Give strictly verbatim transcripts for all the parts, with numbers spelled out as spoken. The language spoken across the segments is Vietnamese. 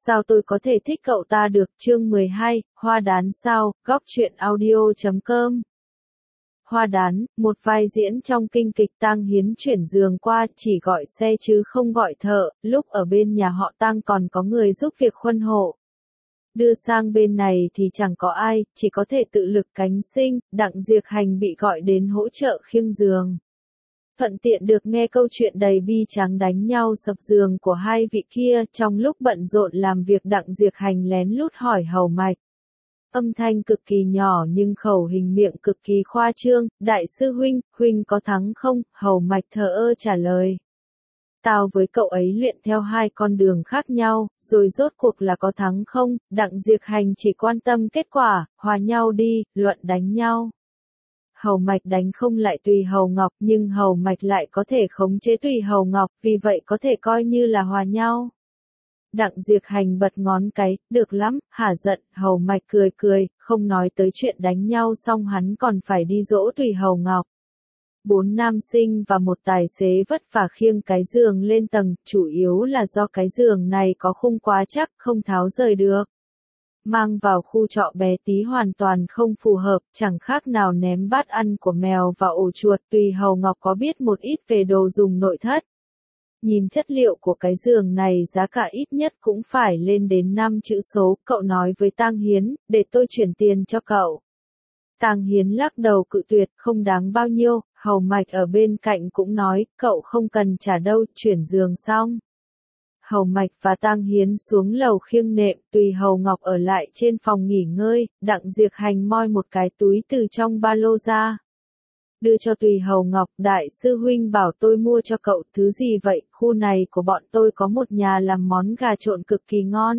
Sao tôi có thể thích cậu ta được? Chương mười hai, Hoa đán sao, góc truyện audio chấm com. Hoa đán, một vai diễn trong kinh kịch Tang Hiến chuyển giường qua, chỉ gọi xe chứ không gọi thợ, lúc ở bên nhà họ Tang còn có người giúp việc khuân hộ. Đưa sang bên này thì chẳng có ai, chỉ có thể tự lực cánh sinh, Đặng Diệp Hành bị gọi đến hỗ trợ khiêng giường. Thuận tiện được nghe câu chuyện đầy bi tráng đánh nhau sập giường của hai vị kia, trong lúc bận rộn làm việc Đặng Diệp Hành lén lút hỏi Hầu Mạch. Âm thanh cực kỳ nhỏ nhưng khẩu hình miệng cực kỳ khoa trương, đại sư huynh, huynh có thắng không? Hầu Mạch thờ ơ trả lời. Tao với cậu ấy luyện theo hai con đường khác nhau, rồi rốt cuộc là có thắng không? Đặng Diệp Hành chỉ quan tâm kết quả, hòa nhau đi, luận đánh nhau. Hầu Mạch đánh không lại Tùy Hầu Ngọc, nhưng Hầu Mạch lại có thể khống chế Tùy Hầu Ngọc, vì vậy có thể coi như là hòa nhau. Đặng Diệp Hành bật ngón cái, được lắm, hả giận, Hầu Mạch cười cười, không nói tới chuyện đánh nhau xong hắn còn phải đi dỗ Tùy Hầu Ngọc. Bốn nam sinh và một tài xế vất vả khiêng cái giường lên tầng, chủ yếu là do cái giường này có khung quá chắc, không tháo rời được. Mang vào khu trọ bé tí hoàn toàn không phù hợp, chẳng khác nào ném bát ăn của mèo vào ổ chuột. Tùy Hầu Ngọc có biết một ít về đồ dùng nội thất. Nhìn chất liệu của cái giường này giá cả ít nhất cũng phải lên đến năm chữ số, cậu nói với Tang Hiến, để tôi chuyển tiền cho cậu. Tang Hiến lắc đầu cự tuyệt, không đáng bao nhiêu. Hầu Mạch ở bên cạnh cũng nói, cậu không cần trả đâu, chuyển giường xong. Hầu Mạch và Tang Hiến xuống lầu khiêng nệm, Tùy Hầu Ngọc ở lại trên phòng nghỉ ngơi, Đặng Diệp Hành moi một cái túi từ trong ba lô ra. Đưa cho Tùy Hầu Ngọc, đại sư huynh bảo tôi mua cho cậu, thứ gì vậy? Khu này của bọn tôi có một nhà làm món gà trộn cực kỳ ngon.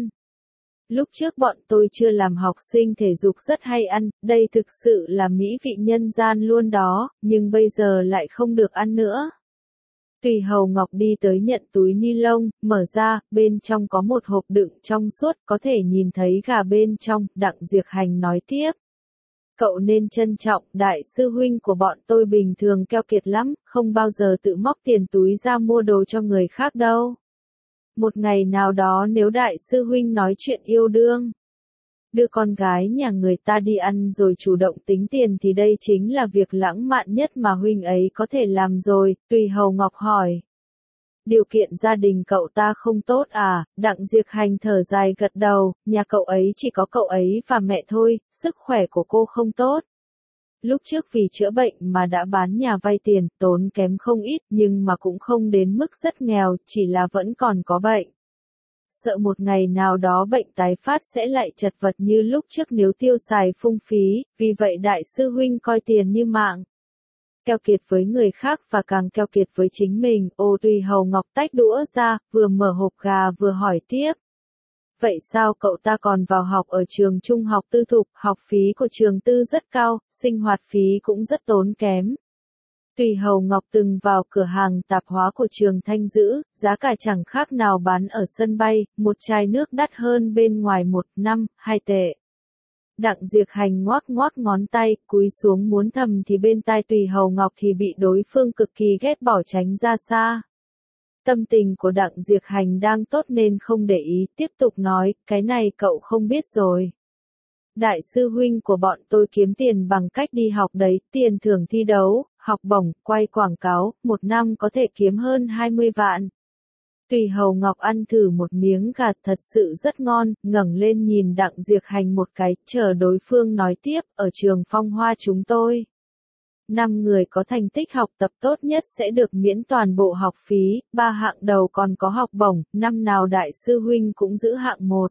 Lúc trước bọn tôi chưa làm học sinh thể dục rất hay ăn, đây thực sự là mỹ vị nhân gian luôn đó, nhưng bây giờ lại không được ăn nữa. Tùy Hầu Ngọc đi tới nhận túi ni lông, mở ra, bên trong có một hộp đựng trong suốt, có thể nhìn thấy gà bên trong. Đặng Diệp Hành nói tiếp. Cậu nên trân trọng, đại sư huynh của bọn tôi bình thường keo kiệt lắm, không bao giờ tự móc tiền túi ra mua đồ cho người khác đâu. Một ngày nào đó nếu đại sư huynh nói chuyện yêu đương, đưa con gái nhà người ta đi ăn rồi chủ động tính tiền thì đây chính là việc lãng mạn nhất mà huynh ấy có thể làm rồi. Tùy Hầu Ngọc hỏi. Điều kiện gia đình cậu ta không tốt à? Đặng Diệp Hành thở dài gật đầu, nhà cậu ấy chỉ có cậu ấy và mẹ thôi, sức khỏe của cô không tốt. Lúc trước vì chữa bệnh mà đã bán nhà vay tiền, tốn kém không ít, nhưng mà cũng không đến mức rất nghèo, chỉ là vẫn còn có bệnh. Sợ một ngày nào đó bệnh tái phát sẽ lại chật vật như lúc trước nếu tiêu xài phung phí, vì vậy đại sư huynh coi tiền như mạng. Keo kiệt với người khác và càng keo kiệt với chính mình. Ô Tùy Hầu Ngọc tách đũa ra, vừa mở hộp gà vừa hỏi tiếp. Vậy sao cậu ta còn vào học ở trường trung học tư thục, học phí của trường tư rất cao, sinh hoạt phí cũng rất tốn kém. Tùy Hầu Ngọc từng vào cửa hàng tạp hóa của trường Thanh Dữ, giá cả chẳng khác nào bán ở sân bay, một chai nước đắt hơn bên ngoài một năm, hai tệ. Đặng Diệp Hành ngoác ngoác ngón tay, cúi xuống muốn thầm thì bên tai Tùy Hầu Ngọc thì bị đối phương cực kỳ ghét bỏ tránh ra xa. Tâm tình của Đặng Diệp Hành đang tốt nên không để ý, tiếp tục nói, cái này cậu không biết rồi. Đại sư huynh của bọn tôi kiếm tiền bằng cách đi học đấy, tiền thưởng thi đấu, học bổng, quay quảng cáo, một năm có thể kiếm hơn hai mươi vạn. Tùy Hầu Ngọc ăn thử một miếng gà thật sự rất ngon, ngẩng lên nhìn Đặng Diệp Hành một cái, chờ đối phương nói tiếp, ở trường Phong Hoa chúng tôi. Năm người có thành tích học tập tốt nhất sẽ được miễn toàn bộ học phí, ba hạng đầu còn có học bổng, năm nào đại sư huynh cũng giữ hạng một.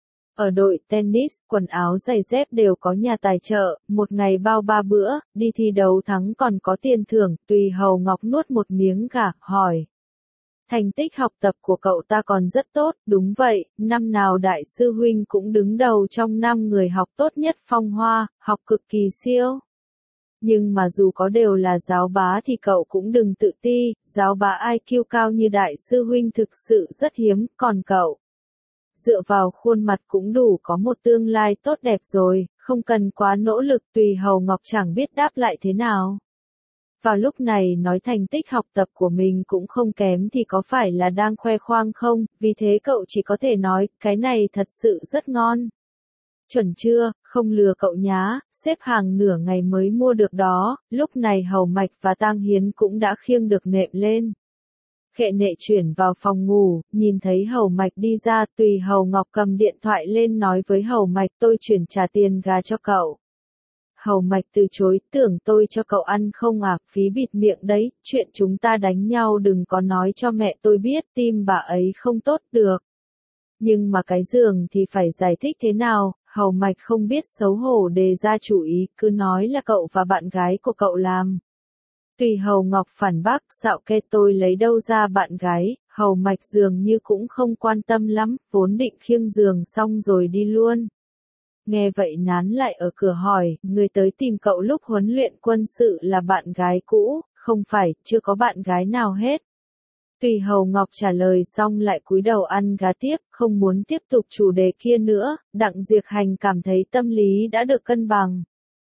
Ở đội tennis, quần áo giày dép đều có nhà tài trợ, một ngày bao ba bữa, đi thi đấu thắng còn có tiền thưởng. Tùy Hầu Ngọc nuốt một miếng gà, hỏi. Thành tích học tập của cậu ta còn rất tốt, đúng vậy, năm nào đại sư huynh cũng đứng đầu trong năm người học tốt nhất Phong Hoa, học cực kỳ siêu. Nhưng mà dù có đều là giáo bá thì cậu cũng đừng tự ti, giáo bá i kiu cao như đại sư huynh thực sự rất hiếm, còn cậu. Dựa vào khuôn mặt cũng đủ có một tương lai tốt đẹp rồi, không cần quá nỗ lực. Tùy Hầu Ngọc chẳng biết đáp lại thế nào. Vào lúc này nói thành tích học tập của mình cũng không kém thì có phải là đang khoe khoang không, vì thế cậu chỉ có thể nói, cái này thật sự rất ngon. Chuẩn chưa, không lừa cậu nhá, xếp hàng nửa ngày mới mua được đó, lúc này Hầu Mạch và Tang Hiến cũng đã khiêng được nệm lên. Khệ nệ chuyển vào phòng ngủ, nhìn thấy Hầu Mạch đi ra, Tùy Hầu Ngọc cầm điện thoại lên nói với Hầu Mạch tôi chuyển trả tiền gà cho cậu. Hầu Mạch từ chối, tưởng tôi cho cậu ăn không à, phí bịt miệng đấy, chuyện chúng ta đánh nhau đừng có nói cho mẹ tôi biết, tim bà ấy không tốt được. Nhưng mà cái giường thì phải giải thích thế nào, Hầu Mạch không biết xấu hổ đề ra chủ ý, cứ nói là cậu và bạn gái của cậu làm. Tùy Hầu Ngọc phản bác, dạo kê tôi lấy đâu ra bạn gái, Hầu Mạch dường như cũng không quan tâm lắm, vốn định khiêng giường xong rồi đi luôn. Nghe vậy nán lại ở cửa hỏi, người tới tìm cậu lúc huấn luyện quân sự là bạn gái cũ, không phải, chưa có bạn gái nào hết. Tùy Hầu Ngọc trả lời xong lại cúi đầu ăn gà tiếp, không muốn tiếp tục chủ đề kia nữa, Đặng Diệc Hành cảm thấy tâm lý đã được cân bằng.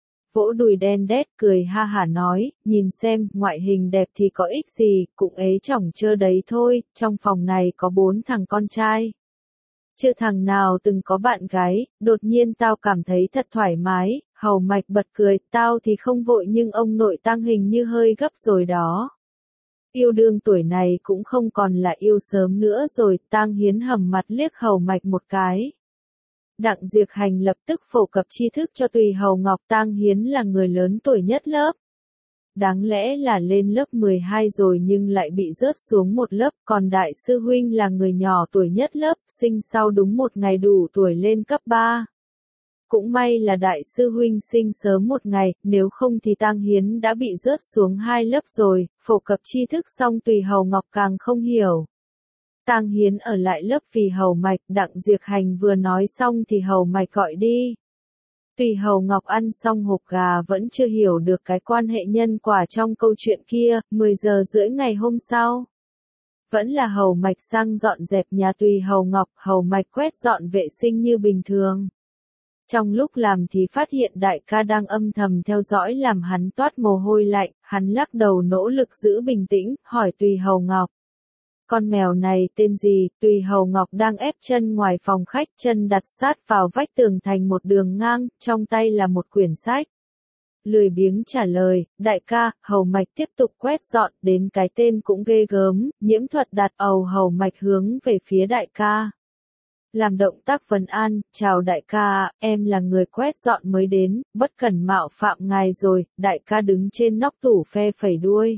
Vỗ đùi đen đét cười ha hả nói, nhìn xem, ngoại hình đẹp thì có ích gì, cũng ế chỏng chơ đấy thôi, trong phòng này có bốn thằng con trai. Chưa thằng nào từng có bạn gái, đột nhiên tao cảm thấy thật thoải mái, Hầu Mạch bật cười, tao thì không vội nhưng ông nội Tang hình như hơi gấp rồi đó. Yêu đương tuổi này cũng không còn là yêu sớm nữa rồi, Tang Hiến hầm mặt liếc Hầu Mạch một cái. Đặng Diệc Hành lập tức phổ cập tri thức cho Tùy Hầu Ngọc, Tang Hiến là người lớn tuổi nhất lớp. Đáng lẽ là lên lớp mười hai rồi nhưng lại bị rớt xuống một lớp, còn đại sư huynh là người nhỏ tuổi nhất lớp, sinh sau đúng một ngày đủ tuổi lên cấp ba. Cũng may là đại sư huynh sinh sớm một ngày, nếu không thì Tang Hiến đã bị rớt xuống hai lớp rồi, phổ cập tri thức xong Tùy Hầu Ngọc càng không hiểu. Tang Hiến ở lại lớp vì Hầu Mạch, Đặng Diệc Hành vừa nói xong thì Hầu Mạch gọi đi. Tùy Hầu Ngọc ăn xong hộp gà vẫn chưa hiểu được cái quan hệ nhân quả trong câu chuyện kia, mười giờ rưỡi ngày hôm sau. Vẫn là Hầu Mạch sang dọn dẹp nhà Tùy Hầu Ngọc, Hầu Mạch quét dọn vệ sinh như bình thường. Trong lúc làm thì phát hiện đại ca đang âm thầm theo dõi làm hắn toát mồ hôi lạnh, hắn lắc đầu nỗ lực giữ bình tĩnh, hỏi Tùy Hầu Ngọc. Con mèo này tên gì? Tùy Hầu Ngọc đang ép chân ngoài phòng khách, chân đặt sát vào vách tường thành một đường ngang, trong tay là một quyển sách. Lười biếng trả lời, đại ca, Hầu Mạch tiếp tục quét dọn, đến cái tên cũng ghê gớm, Nhiễm Thuật đặt ầu Hầu Mạch hướng về phía đại ca. Làm động tác vấn an, chào đại ca, em là người quét dọn mới đến, bất cẩn mạo phạm ngài rồi, đại ca đứng trên nóc tủ phe phẩy đuôi.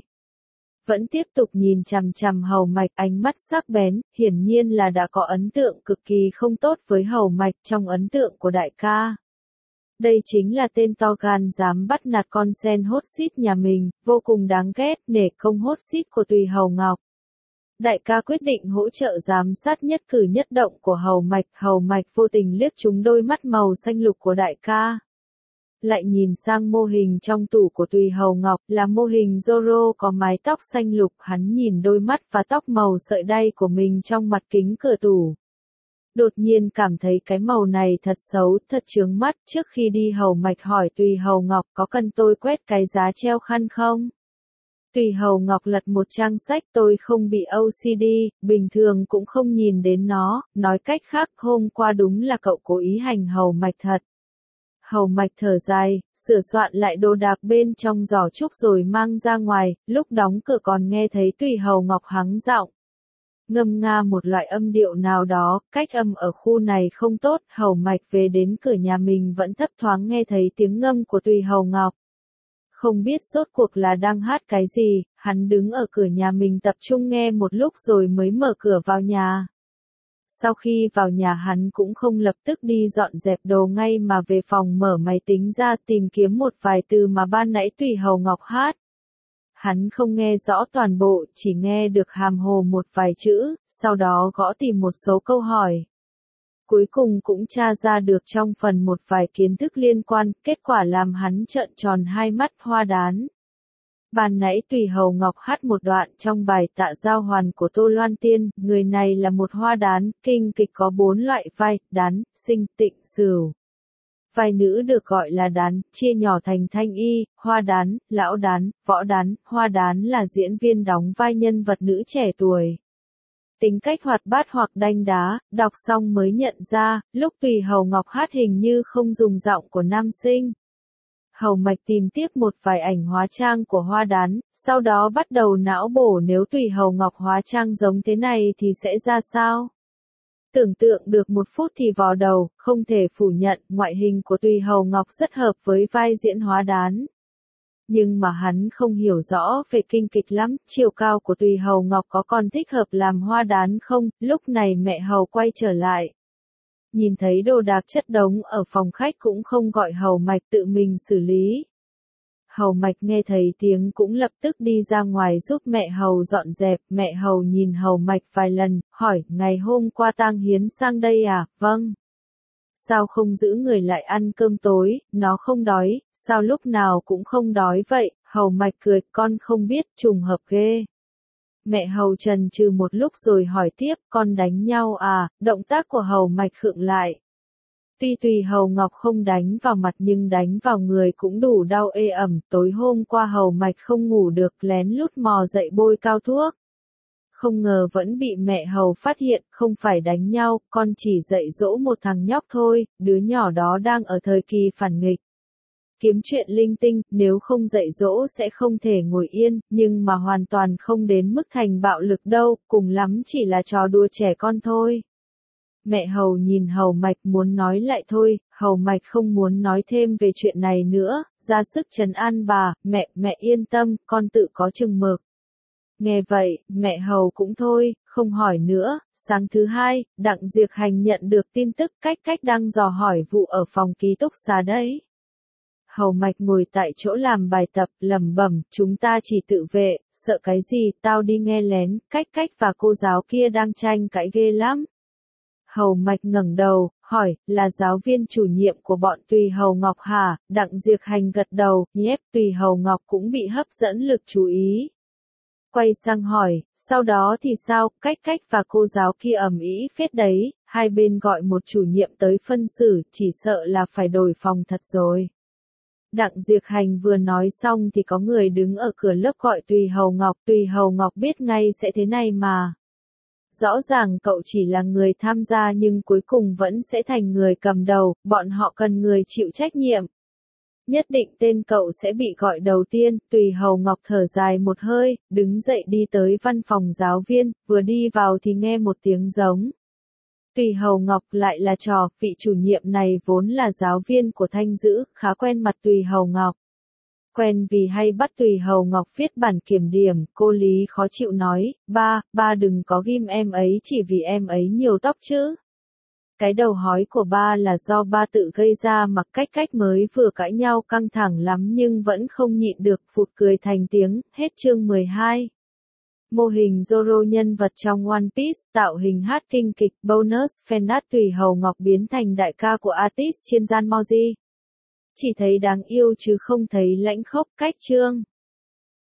Vẫn tiếp tục nhìn chằm chằm Hầu Mạch, ánh mắt sắc bén, hiển nhiên là đã có ấn tượng cực kỳ không tốt với Hầu Mạch trong ấn tượng của đại ca. Đây chính là tên to gan dám bắt nạt con sen hốt xít nhà mình, vô cùng đáng ghét, nể công hốt xít của Tùy Hầu Ngọc. Đại ca quyết định hỗ trợ giám sát nhất cử nhất động của Hầu Mạch, Hầu Mạch vô tình liếc trúng đôi mắt màu xanh lục của đại ca. Lại nhìn sang mô hình trong tủ của Tùy Hầu Ngọc, là mô hình Zoro có mái tóc xanh lục, hắn nhìn đôi mắt và tóc màu sợi đay của mình trong mặt kính cửa tủ. Đột nhiên cảm thấy cái màu này thật xấu, thật chướng mắt, trước khi đi Hầu Mạch hỏi Tùy Hầu Ngọc có cần tôi quét cái giá treo khăn không? Tùy Hầu Ngọc lật một trang sách, tôi không bị ô xê đê, bình thường cũng không nhìn đến nó, nói cách khác hôm qua đúng là cậu cố ý hành Hầu Mạch thật. Hầu Mạch thở dài, sửa soạn lại đồ đạc bên trong giỏ trúc rồi mang ra ngoài, lúc đóng cửa còn nghe thấy Tùy Hầu Ngọc hắng giọng. Ngâm nga một loại âm điệu nào đó, cách âm ở khu này không tốt, Hầu Mạch về đến cửa nhà mình vẫn thấp thoáng nghe thấy tiếng ngâm của Tùy Hầu Ngọc. Không biết rốt cuộc là đang hát cái gì, hắn đứng ở cửa nhà mình tập trung nghe một lúc rồi mới mở cửa vào nhà. Sau khi vào nhà hắn cũng không lập tức đi dọn dẹp đồ ngay mà về phòng mở máy tính ra tìm kiếm một vài từ mà ban nãy Tùy Hầu Ngọc hát. Hắn không nghe rõ toàn bộ, chỉ nghe được hàm hồ một vài chữ, sau đó gõ tìm một số câu hỏi. Cuối cùng cũng tra ra được trong phần một vài kiến thức liên quan, kết quả làm hắn trợn tròn hai mắt hoa đán. Ban nãy Tùy Hầu Ngọc hát một đoạn trong bài Tạ Giao Hoàn của Tô Loan Tiên, người này là một hoa đán, kinh kịch có bốn loại vai, đán, sinh, tịnh, sửu. Vai nữ được gọi là đán, chia nhỏ thành thanh y, hoa đán, lão đán, võ đán, hoa đán là diễn viên đóng vai nhân vật nữ trẻ tuổi. Tính cách hoạt bát hoặc đanh đá, đọc xong mới nhận ra, lúc Tùy Hầu Ngọc hát hình như không dùng giọng của nam sinh. Hầu Mạch tìm tiếp một vài ảnh hóa trang của hoa đán, sau đó bắt đầu não bổ nếu Tùy Hầu Ngọc hóa trang giống thế này thì sẽ ra sao. Tưởng tượng được một phút thì vò đầu, không thể phủ nhận, ngoại hình của Tùy Hầu Ngọc rất hợp với vai diễn hóa đán. Nhưng mà hắn không hiểu rõ về kinh kịch lắm, chiều cao của Tùy Hầu Ngọc có còn thích hợp làm hoa đán không, lúc này mẹ Hầu quay trở lại. Nhìn thấy đồ đạc chất đống ở phòng khách cũng không gọi Hầu Mạch tự mình xử lý. Hầu Mạch nghe thấy tiếng cũng lập tức đi ra ngoài giúp mẹ Hầu dọn dẹp, mẹ Hầu nhìn Hầu Mạch vài lần, hỏi, ngày hôm qua Tang Hiến sang đây à, vâng. Sao không giữ người lại ăn cơm tối, nó không đói, sao lúc nào cũng không đói vậy, Hầu Mạch cười, con không biết, trùng hợp ghê. Mẹ Hầu chần chừ một lúc rồi hỏi tiếp, con đánh nhau à, động tác của Hầu Mạch khựng lại. Tuy Tùy Hầu Ngọc không đánh vào mặt nhưng đánh vào người cũng đủ đau ê ẩm, tối hôm qua Hầu Mạch không ngủ được lén lút mò dậy bôi cao thuốc. Không ngờ vẫn bị mẹ Hầu phát hiện, không phải đánh nhau, con chỉ dạy dỗ một thằng nhóc thôi, đứa nhỏ đó đang ở thời kỳ phản nghịch. Kiếm chuyện linh tinh, nếu không dạy dỗ sẽ không thể ngồi yên, nhưng mà hoàn toàn không đến mức thành bạo lực đâu, cùng lắm chỉ là trò đùa trẻ con thôi. Mẹ Hầu nhìn Hầu Mạch muốn nói lại thôi, Hầu Mạch không muốn nói thêm về chuyện này nữa, ra sức trấn an bà, mẹ, mẹ yên tâm, con tự có chừng mực. Nghe vậy, mẹ Hầu cũng thôi, không hỏi nữa. Sáng thứ hai, Đặng Diệc Hành nhận được tin tức cách cách đang dò hỏi vụ ở phòng ký túc xá đấy. Hầu Mạch ngồi tại chỗ làm bài tập, lẩm bẩm, chúng ta chỉ tự vệ, sợ cái gì, tao đi nghe lén, cách cách và cô giáo kia đang tranh cãi ghê lắm. Hầu Mạch ngẩng đầu, hỏi, là giáo viên chủ nhiệm của bọn Tùy Hầu Ngọc hả? Đặng Diệc Hành gật đầu, nhép, Tùy Hầu Ngọc cũng bị hấp dẫn lực chú ý. Quay sang hỏi, sau đó thì sao, cách cách và cô giáo kia ầm ĩ phết đấy, hai bên gọi một chủ nhiệm tới phân xử, chỉ sợ là phải đổi phòng thật rồi. Đặng Diệc Hành vừa nói xong thì có người đứng ở cửa lớp gọi Tùy Hầu Ngọc, Tùy Hầu Ngọc biết ngay sẽ thế này mà. Rõ ràng cậu chỉ là người tham gia nhưng cuối cùng vẫn sẽ thành người cầm đầu, bọn họ cần người chịu trách nhiệm. Nhất định tên cậu sẽ bị gọi đầu tiên, Tùy Hầu Ngọc thở dài một hơi, đứng dậy đi tới văn phòng giáo viên, vừa đi vào thì nghe một tiếng giống. Tùy Hầu Ngọc lại là trò, vị chủ nhiệm này vốn là giáo viên của Thanh Dữ, khá quen mặt Tùy Hầu Ngọc. Quen vì hay bắt Tùy Hầu Ngọc viết bản kiểm điểm, cô Lý khó chịu nói, ba, ba đừng có ghim em ấy chỉ vì em ấy nhiều tóc chứ. Cái đầu hói của ba là do ba tự gây ra mà cách cách mới vừa cãi nhau căng thẳng lắm nhưng vẫn không nhịn được phụt cười thành tiếng, hết chương mười hai. Mô hình Zoro nhân vật trong One Piece, tạo hình hát kinh kịch, bonus, fanart Tùy Hầu Ngọc biến thành đại ca của artist trên Zanmoji. Chỉ thấy đáng yêu chứ không thấy lãnh khốc, cách chương.